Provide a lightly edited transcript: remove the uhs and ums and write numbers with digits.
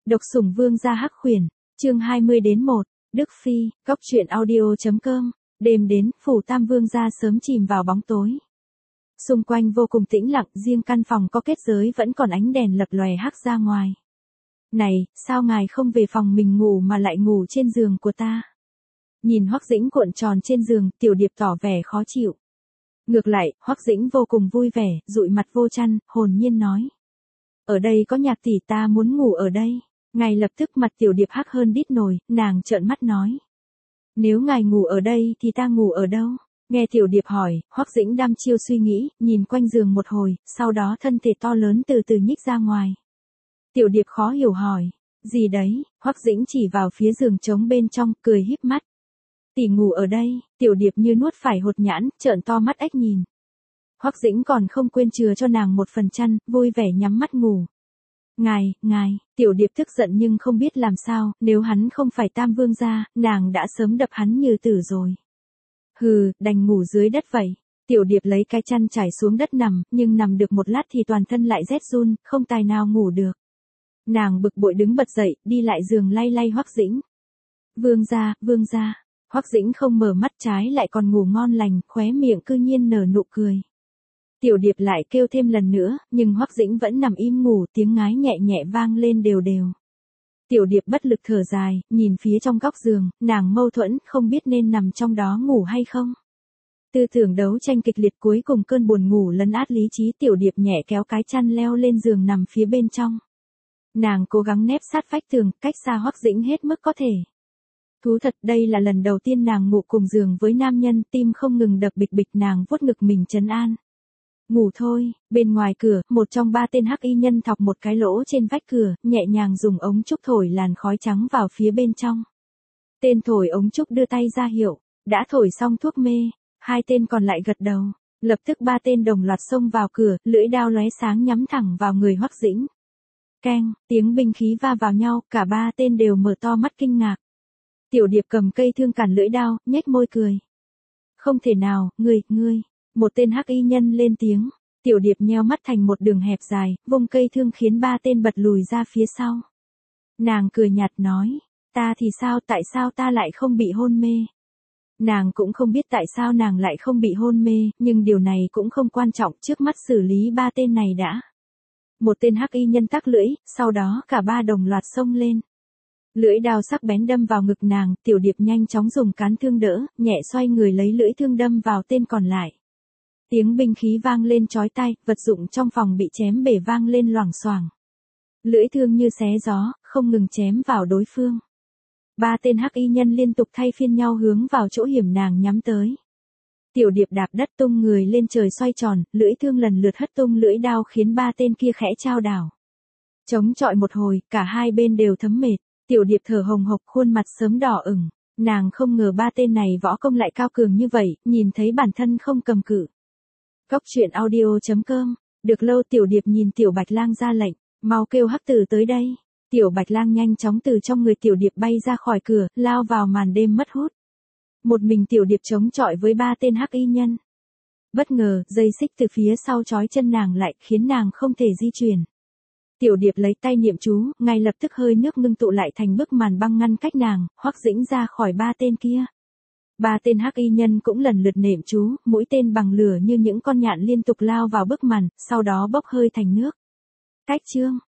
Độc sủng vương gia hắc khuyển, chương 20-1, Đức Phi, Cốc truyện audio.com, đêm đến, phủ Tam Vương gia sớm chìm vào bóng tối. Xung quanh vô cùng tĩnh lặng, riêng căn phòng có kết giới vẫn còn ánh đèn lập lòe hắc ra ngoài. Này, sao ngài không về phòng mình ngủ mà lại ngủ trên giường của ta? Nhìn Hoắc Dĩnh cuộn tròn trên giường, Tiểu Điệp tỏ vẻ khó chịu. Ngược lại, Hoắc Dĩnh vô cùng vui vẻ, dụi mặt vô chăn, hồn nhiên nói. Ở đây có Nhạc tỷ, ta muốn ngủ ở đây. Ngay lập tức mặt Tiểu Điệp hắc hơn đít nồi, nàng trợn mắt nói. Nếu ngài ngủ ở đây thì ta ngủ ở đâu? Nghe Tiểu Điệp hỏi, Hoắc Dĩnh đăm chiêu suy nghĩ, nhìn quanh giường một hồi, sau đó thân thể to lớn từ từ nhích ra ngoài. Tiểu Điệp khó hiểu hỏi, gì đấy? Hoắc Dĩnh chỉ vào phía giường trống bên trong, cười híp mắt. Tỷ ngủ ở đây. Tiểu Điệp như nuốt phải hột nhãn, trợn to mắt ếch nhìn. Hoắc Dĩnh còn không quên chừa cho nàng một phần chăn, vui vẻ nhắm mắt ngủ. Ngài, Tiểu Điệp tức giận nhưng không biết làm sao, nếu hắn không phải Tam Vương gia, nàng đã sớm đập hắn như tử rồi. Hừ, đành ngủ dưới đất vậy. Tiểu Điệp lấy cái chăn trải xuống đất nằm, nhưng nằm được một lát thì toàn thân lại rét run, không tài nào ngủ được. Nàng bực bội đứng bật dậy, đi lại giường lay lay Hoắc Dĩnh. Vương gia. Hoắc Dĩnh không mở mắt, trái lại còn ngủ ngon lành, khóe miệng cư nhiên nở nụ cười. Tiểu Điệp lại kêu thêm lần nữa, nhưng Hoắc Dĩnh vẫn nằm im ngủ, tiếng ngái nhẹ nhẹ vang lên đều đều. Tiểu Điệp bất lực thở dài, nhìn phía trong góc giường, nàng mâu thuẫn, không biết nên nằm trong đó ngủ hay không. Tư tưởng đấu tranh kịch liệt, cuối cùng cơn buồn ngủ lấn át lý trí, Tiểu Điệp nhẹ kéo cái chăn leo lên giường nằm phía bên trong. Nàng cố gắng nép sát vách tường, cách xa Hoắc Dĩnh hết mức có thể. Thú thật, đây là lần đầu tiên nàng ngủ cùng giường với nam nhân, tim không ngừng đập bịch bịch, nàng vuốt ngực mình trấn an. Ngủ thôi. Bên ngoài cửa, một trong ba tên hắc y nhân thọc một cái lỗ trên vách cửa, nhẹ nhàng dùng ống trúc thổi làn khói trắng vào phía bên trong. Tên thổi ống trúc đưa tay ra hiệu, đã thổi xong thuốc mê, hai tên còn lại gật đầu. Lập tức ba tên đồng loạt xông vào cửa, lưỡi dao lóe sáng nhắm thẳng vào người Hoắc Dĩnh. Keng, tiếng binh khí va vào nhau, cả ba tên đều mở to mắt kinh ngạc. Tiểu Điệp cầm cây thương cản lưỡi dao, nhếch môi cười. Không thể nào, ngươi. Một tên hắc y nhân lên tiếng. Tiểu Điệp nheo mắt thành một đường hẹp dài, vung cây thương khiến ba tên bật lùi ra phía sau. Nàng cười nhạt nói, ta thì sao, tại sao ta lại không bị hôn mê? Nàng cũng không biết tại sao nàng lại không bị hôn mê, nhưng điều này cũng không quan trọng, trước mắt xử lý ba tên này đã. Một tên hắc y nhân tắc lưỡi, sau đó cả ba đồng loạt xông lên. Lưỡi dao sắc bén đâm vào ngực nàng, Tiểu Điệp nhanh chóng dùng cán thương đỡ, nhẹ xoay người lấy lưỡi thương đâm vào tên còn lại. Tiếng binh khí vang lên chói tai, vật dụng trong phòng bị chém bể vang lên loảng xoảng. Lưỡi thương như xé gió, không ngừng chém vào đối phương. Ba tên hắc y nhân liên tục thay phiên nhau hướng vào chỗ hiểm nàng nhắm tới. Tiểu Điệp đạp đất tung người lên trời xoay tròn, lưỡi thương lần lượt hất tung lưỡi dao khiến ba tên kia khẽ chao đảo. Chống chọi một hồi, cả hai bên đều thấm mệt. Tiểu Điệp thở hồng hộc, khuôn mặt sớm đỏ ửng. Nàng không ngờ ba tên này võ công lại cao cường như vậy, nhìn thấy bản thân không cầm cự. Cốc truyện audio.com, được lâu Tiểu Điệp nhìn Tiểu Bạch Lang ra lệnh, mau kêu hắc tử tới đây. Tiểu Bạch Lang nhanh chóng từ trong người Tiểu Điệp bay ra khỏi cửa, lao vào màn đêm mất hút. Một mình Tiểu Điệp chống chọi với ba tên hắc y nhân. Bất ngờ, dây xích từ phía sau trói chân nàng lại, khiến nàng không thể di chuyển. Tiểu Điệp lấy tay niệm chú, ngay lập tức hơi nước ngưng tụ lại thành bức màn băng ngăn cách nàng, Hoắc Dĩnh ra khỏi ba tên kia. Ba tên hắc y nhân cũng lần lượt niệm chú, mũi tên bằng lửa như những con nhạn liên tục lao vào bức màn, sau đó bốc hơi thành nước. Cách chương,